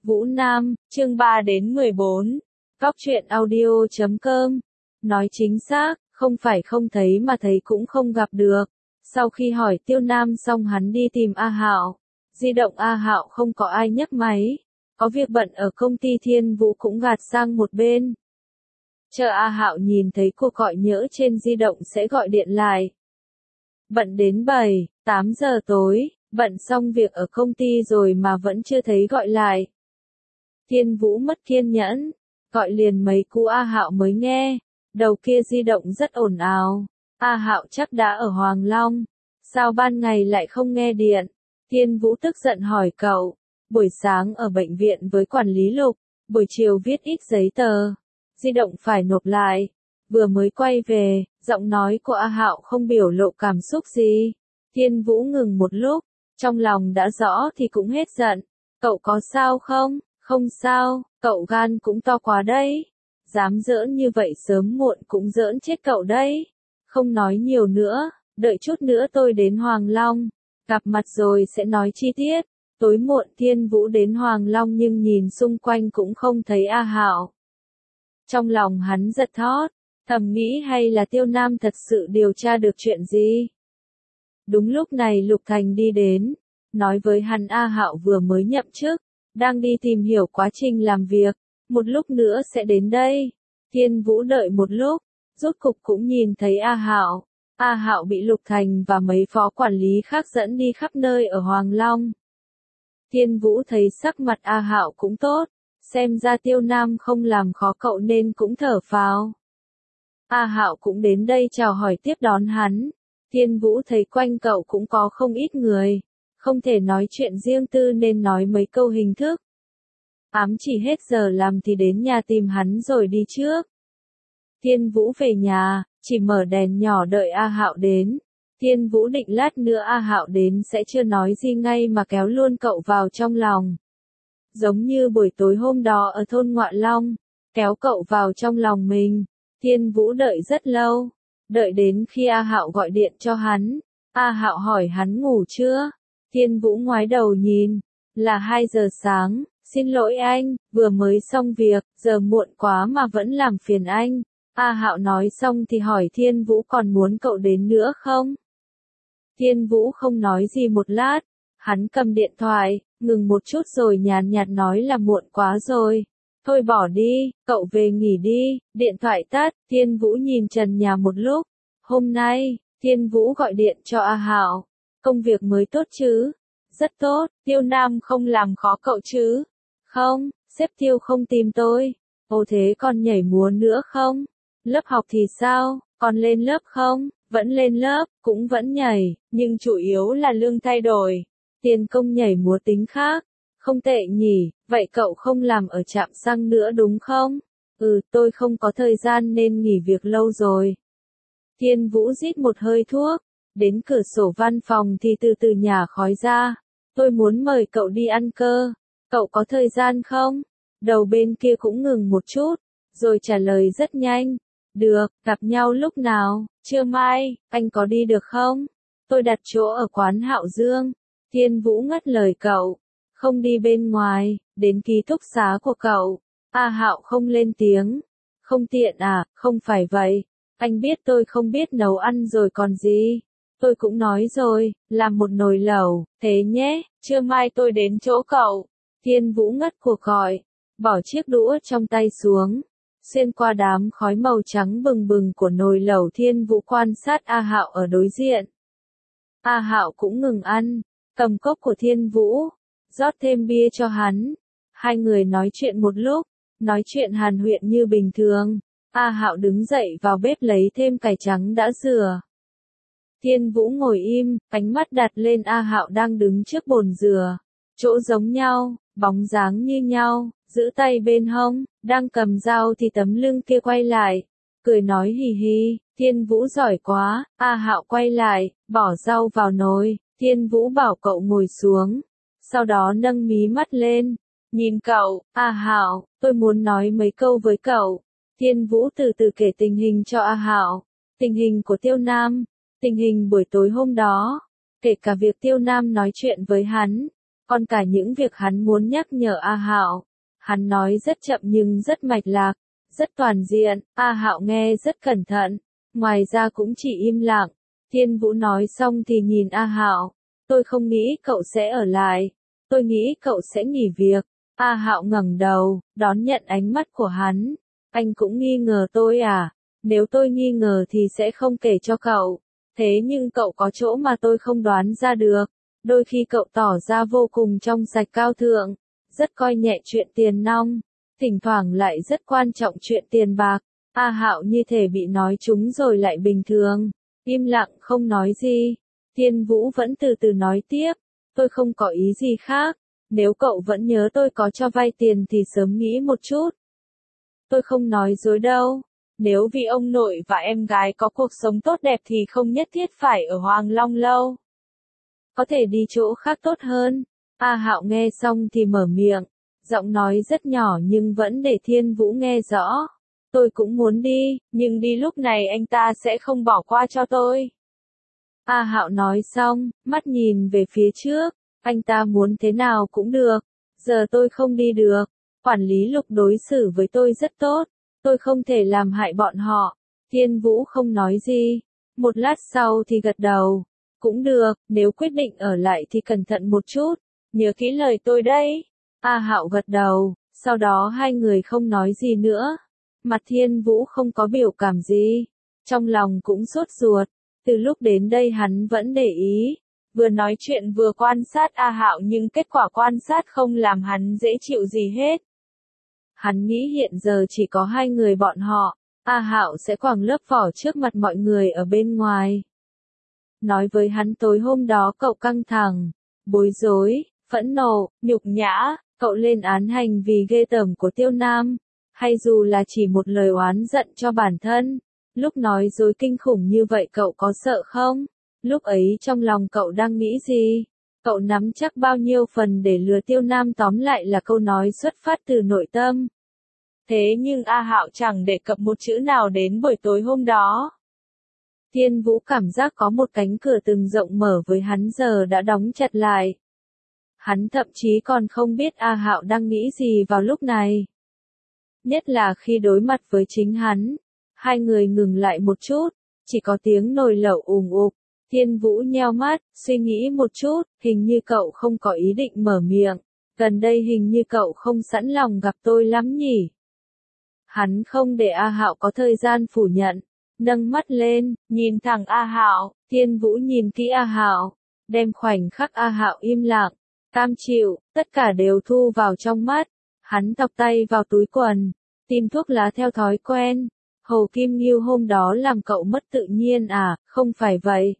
Vũ Nam, chương 3 đến 14. Góc truyện audio.com. Nói chính xác, không phải không thấy mà thấy cũng không gặp được. Sau khi hỏi Tiêu Nam xong hắn đi tìm A Hạo. Di động A Hạo không có ai nhấc máy. Có việc bận ở công ty Thiên Vũ cũng gạt sang một bên. Chờ A Hạo nhìn thấy cuộc gọi nhỡ trên di động sẽ gọi điện lại. Bận đến 7, 8 giờ tối, bận xong việc ở công ty rồi mà vẫn chưa thấy gọi lại. Thiên Vũ mất kiên nhẫn, gọi liền mấy cú A Hạo mới nghe, đầu kia di động rất ồn ào. A Hạo chắc đã ở Hoàng Long, sao ban ngày lại không nghe điện? Thiên Vũ tức giận hỏi cậu, buổi sáng ở bệnh viện với quản lý Lục, buổi chiều viết ít giấy tờ, di động phải nộp lại, vừa mới quay về, giọng nói của A Hạo không biểu lộ cảm xúc gì. Thiên Vũ ngừng một lúc, trong lòng đã rõ thì cũng hết giận, cậu có sao không? Không sao, cậu gan cũng to quá đấy. Dám giỡn như vậy sớm muộn cũng giỡn chết cậu đấy. Không nói nhiều nữa, đợi chút nữa tôi đến Hoàng Long. Gặp mặt rồi sẽ nói chi tiết. Tối muộn Thiên Vũ đến Hoàng Long nhưng nhìn xung quanh cũng không thấy A Hạo. Trong lòng hắn giật thót, thầm nghĩ hay là Tiêu Nam thật sự điều tra được chuyện gì. Đúng lúc này Lục Thành đi đến, nói với hắn A Hạo vừa mới nhậm chức, đang đi tìm hiểu quá trình làm việc, một lúc nữa sẽ đến đây. Thiên Vũ đợi một lúc, rốt cục cũng nhìn thấy A Hạo. A Hạo bị Lục Thành và mấy phó quản lý khác dẫn đi khắp nơi ở Hoàng Long. Thiên Vũ thấy sắc mặt A Hạo cũng tốt, xem ra Tiêu Nam không làm khó cậu nên cũng thở phào. A Hạo cũng đến đây chào hỏi tiếp đón hắn. Thiên Vũ thấy quanh cậu cũng có không ít người, không thể nói chuyện riêng tư nên nói mấy câu hình thức. Ám chỉ hết giờ làm thì đến nhà tìm hắn rồi đi trước. Thiên Vũ về nhà, chỉ mở đèn nhỏ đợi A Hạo đến. Thiên Vũ định lát nữa A Hạo đến sẽ chưa nói gì ngay mà kéo luôn cậu vào trong lòng. Giống như buổi tối hôm đó ở thôn Ngoại Long, kéo cậu vào trong lòng mình. Thiên Vũ đợi rất lâu, đợi đến khi A Hạo gọi điện cho hắn. A Hạo hỏi hắn ngủ chưa? Thiên Vũ ngoái đầu nhìn, là 2 giờ sáng, xin lỗi anh, vừa mới xong việc, giờ muộn quá mà vẫn làm phiền anh. A Hạo nói xong thì hỏi Thiên Vũ còn muốn cậu đến nữa không? Thiên Vũ không nói gì một lát, hắn cầm điện thoại, ngừng một chút rồi nhàn nhạt nói là muộn quá rồi. Thôi bỏ đi, cậu về nghỉ đi, điện thoại tắt, Thiên Vũ nhìn trần nhà một lúc. Hôm nay, Thiên Vũ gọi điện cho A Hạo. Công việc mới tốt chứ? Rất tốt, Tiêu Nam không làm khó cậu chứ? Không, sếp Tiêu không tìm tôi. Ồ thế còn nhảy múa nữa không? Lớp học thì sao, còn lên lớp không? Vẫn lên lớp, cũng vẫn nhảy, nhưng chủ yếu là lương thay đổi. Tiền công nhảy múa tính khác. Không tệ nhỉ, vậy cậu không làm ở trạm xăng nữa đúng không? Tôi không có thời gian nên nghỉ việc lâu rồi. Thiên Vũ rít một hơi thuốc, đến cửa sổ văn phòng thì từ từ nhả khói ra. Tôi muốn mời cậu đi ăn cơ, cậu có thời gian không? Đầu bên kia cũng ngừng một chút, rồi trả lời rất nhanh. Được, gặp nhau lúc nào? Trưa mai, anh có đi được không? Tôi đặt chỗ ở quán Hạo Dương. Thiên Vũ ngắt lời cậu. Không đi bên ngoài, đến ký túc xá của cậu. A Hạo không lên tiếng. Không tiện à, không phải vậy. Anh biết tôi không biết nấu ăn rồi còn gì. Tôi cũng nói rồi, làm một nồi lẩu, thế nhé, trưa mai tôi đến chỗ cậu. Thiên Vũ ngắt cuộc gọi, bỏ chiếc đũa trong tay xuống. Xuyên qua đám khói màu trắng bừng bừng của nồi lẩu Thiên Vũ quan sát A Hạo ở đối diện. A Hạo cũng ngừng ăn, cầm cốc của Thiên Vũ, rót thêm bia cho hắn. Hai người nói chuyện một lúc, nói chuyện hàn huyên như bình thường. A Hạo đứng dậy vào bếp lấy thêm cải trắng đã rửa. Thiên Vũ ngồi im, ánh mắt đặt lên A Hạo đang đứng trước bồn rửa. Chỗ giống nhau, bóng dáng như nhau, giữ tay bên hông, đang cầm dao thì tấm lưng kia quay lại. Cười nói hì hì, Thiên Vũ giỏi quá. A Hạo quay lại, bỏ dao vào nồi. Thiên Vũ bảo cậu ngồi xuống. Sau đó nâng mí mắt lên. Nhìn cậu, A Hạo, tôi muốn nói mấy câu với cậu. Thiên Vũ từ từ kể tình hình cho A Hạo. Tình hình của Tiêu Nam. Tình hình buổi tối hôm đó. Kể cả việc Tiêu Nam nói chuyện với hắn. còn cả những việc hắn muốn nhắc nhở A Hạo. Hắn nói rất chậm nhưng rất mạch lạc, rất toàn diện, A Hạo nghe rất cẩn thận, ngoài ra cũng chỉ im lặng. Thiên Vũ nói xong thì nhìn A Hạo, tôi không nghĩ cậu sẽ ở lại, tôi nghĩ cậu sẽ nghỉ việc. A Hạo ngẩng đầu, đón nhận ánh mắt của hắn. Anh cũng nghi ngờ tôi à? Nếu tôi nghi ngờ thì sẽ không kể cho cậu. Thế nhưng cậu có chỗ mà tôi không đoán ra được. Đôi khi cậu tỏ ra vô cùng trong sạch cao thượng, rất coi nhẹ chuyện tiền nong, thỉnh thoảng lại rất quan trọng chuyện tiền bạc. A Hạo như thể bị nói trúng rồi lại bình thường, im lặng không nói gì. Thiên Vũ vẫn từ từ nói tiếp, tôi không có ý gì khác, nếu cậu vẫn nhớ tôi có cho vay tiền thì sớm nghĩ một chút. Tôi không nói dối đâu, nếu vì ông nội và em gái có cuộc sống tốt đẹp thì không nhất thiết phải ở Hoàng Long lâu. Có thể đi chỗ khác tốt hơn. A Hạo nghe xong thì mở miệng, giọng nói rất nhỏ nhưng vẫn để Thiên Vũ nghe rõ. Tôi cũng muốn đi, nhưng đi lúc này anh ta sẽ không bỏ qua cho tôi. A Hạo nói xong, mắt nhìn về phía trước, anh ta muốn thế nào cũng được, giờ tôi không đi được, quản lý Lục đối xử với tôi rất tốt, tôi không thể làm hại bọn họ. Thiên Vũ không nói gì, một lát sau thì gật đầu, cũng được, nếu quyết định ở lại thì cẩn thận một chút, nhớ kỹ lời tôi đấy. A Hạo gật đầu, sau đó hai người không nói gì nữa. Mặt Thiên Vũ không có biểu cảm gì, trong lòng cũng sốt ruột, từ lúc đến đây hắn vẫn để ý, vừa nói chuyện vừa quan sát A Hạo nhưng kết quả quan sát không làm hắn dễ chịu gì hết. Hắn nghĩ hiện giờ chỉ có hai người bọn họ, A Hạo sẽ quàng lớp vỏ trước mặt mọi người ở bên ngoài. Nói với hắn tối hôm đó cậu căng thẳng, bối rối, phẫn nộ, nhục nhã, cậu lên án hành vi ghê tởm của Tiêu Nam, hay dù là chỉ một lời oán giận cho bản thân. Lúc nói dối kinh khủng như vậy cậu có sợ không? Lúc ấy trong lòng cậu đang nghĩ gì? Cậu nắm chắc bao nhiêu phần để lừa Tiêu Nam? Tóm lại là câu nói xuất phát từ nội tâm. Thế nhưng A Hạo chẳng đề cập một chữ nào đến buổi tối hôm đó. Thiên Vũ cảm giác có một cánh cửa từng rộng mở với hắn giờ đã đóng chặt lại. Hắn thậm chí còn không biết A Hạo đang nghĩ gì vào lúc này. Nhất là khi đối mặt với chính hắn. Hai người ngừng lại một chút, chỉ có tiếng nồi lẩu ùm ụp. Thiên Vũ nheo mắt, suy nghĩ một chút, hình như cậu không có ý định mở miệng. Gần đây hình như cậu không sẵn lòng gặp tôi lắm nhỉ. Hắn không để A Hạo có thời gian phủ nhận, nâng mắt lên, nhìn thẳng A Hạo. Thiên Vũ nhìn kỹ A Hạo, đem khoảnh khắc A Hạo im lặng, cam chịu, tất cả đều thu vào trong mắt. Hắn thọc tay vào túi quần, tìm thuốc lá theo thói quen. Hồ Kim Nghiêu hôm đó làm cậu mất tự nhiên à? Không phải vậy.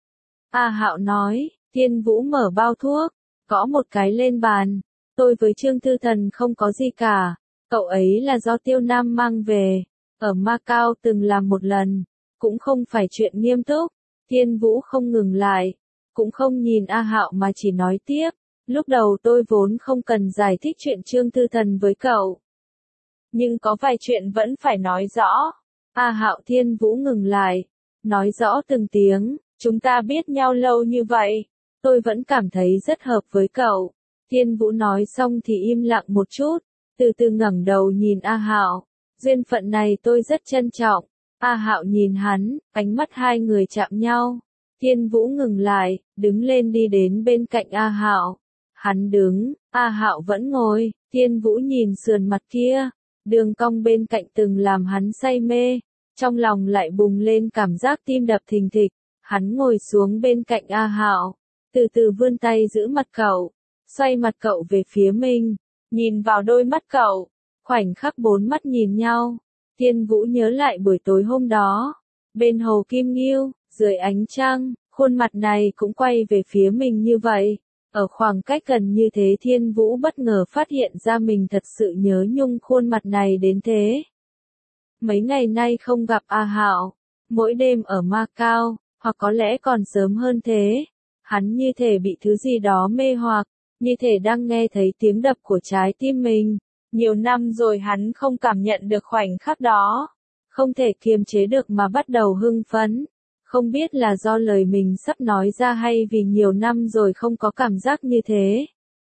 A Hạo nói. Thiên Vũ mở bao thuốc, gõ một cái lên bàn. Tôi với Trương Thư Thần không có gì cả. Cậu ấy là do Tiêu Nam mang về. Ở Macau từng làm một lần. Cũng không phải chuyện nghiêm túc. Thiên Vũ không ngừng lại. Cũng không nhìn A Hạo mà chỉ nói tiếp. Lúc đầu tôi vốn không cần giải thích chuyện Trương Thư Thần với cậu. Nhưng có vài chuyện vẫn phải nói rõ. A Hạo. Thiên Vũ ngừng lại. Nói rõ từng tiếng, chúng ta biết nhau lâu như vậy. Tôi vẫn cảm thấy rất hợp với cậu. Thiên Vũ nói xong thì im lặng một chút, từ từ ngẩng đầu nhìn A Hạo. Duyên phận này tôi rất trân trọng. A Hạo nhìn hắn, ánh mắt hai người chạm nhau. Thiên Vũ ngừng lại, đứng lên đi đến bên cạnh A Hạo. Hắn đứng, A Hạo vẫn ngồi. Thiên Vũ nhìn sườn mặt kia. Đường cong bên cạnh từng làm hắn say mê, trong lòng lại bùng lên cảm giác tim đập thình thịch. Hắn ngồi xuống bên cạnh A Hạo, từ từ vươn tay giữ mặt cậu, xoay mặt cậu về phía mình, nhìn vào đôi mắt cậu. Khoảnh khắc bốn mắt nhìn nhau, Thiên Vũ nhớ lại buổi tối hôm đó, bên Hồ Kim Nghiêu, dưới ánh trăng, khuôn mặt này cũng quay về phía mình như vậy. Ở khoảng cách gần như thế Thiên Vũ bất ngờ phát hiện ra mình thật sự nhớ nhung khuôn mặt này đến thế. Mấy ngày nay không gặp A Hạo, mỗi đêm ở Macau, hoặc có lẽ còn sớm hơn thế, hắn như thể bị thứ gì đó mê hoặc, như thể đang nghe thấy tiếng đập của trái tim mình. Nhiều năm rồi hắn không cảm nhận được khoảnh khắc đó, không thể kiềm chế được mà bắt đầu hưng phấn. Không biết là do lời mình sắp nói ra hay vì nhiều năm rồi không có cảm giác như thế.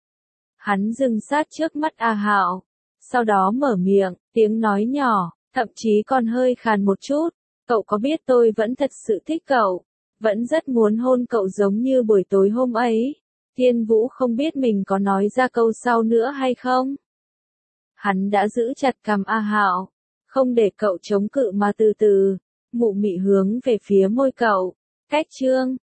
Hắn dừng sát trước mắt A Hạo, sau đó mở miệng, tiếng nói nhỏ, thậm chí còn hơi khàn một chút. Cậu có biết tôi vẫn thật sự thích cậu, vẫn rất muốn hôn cậu giống như buổi tối hôm ấy. Thiên Vũ không biết mình có nói ra câu sau nữa hay không. Hắn đã giữ chặt cằm A Hạo, không để cậu chống cự mà từ từ, mụ mị hướng về phía môi cậu. Cách chương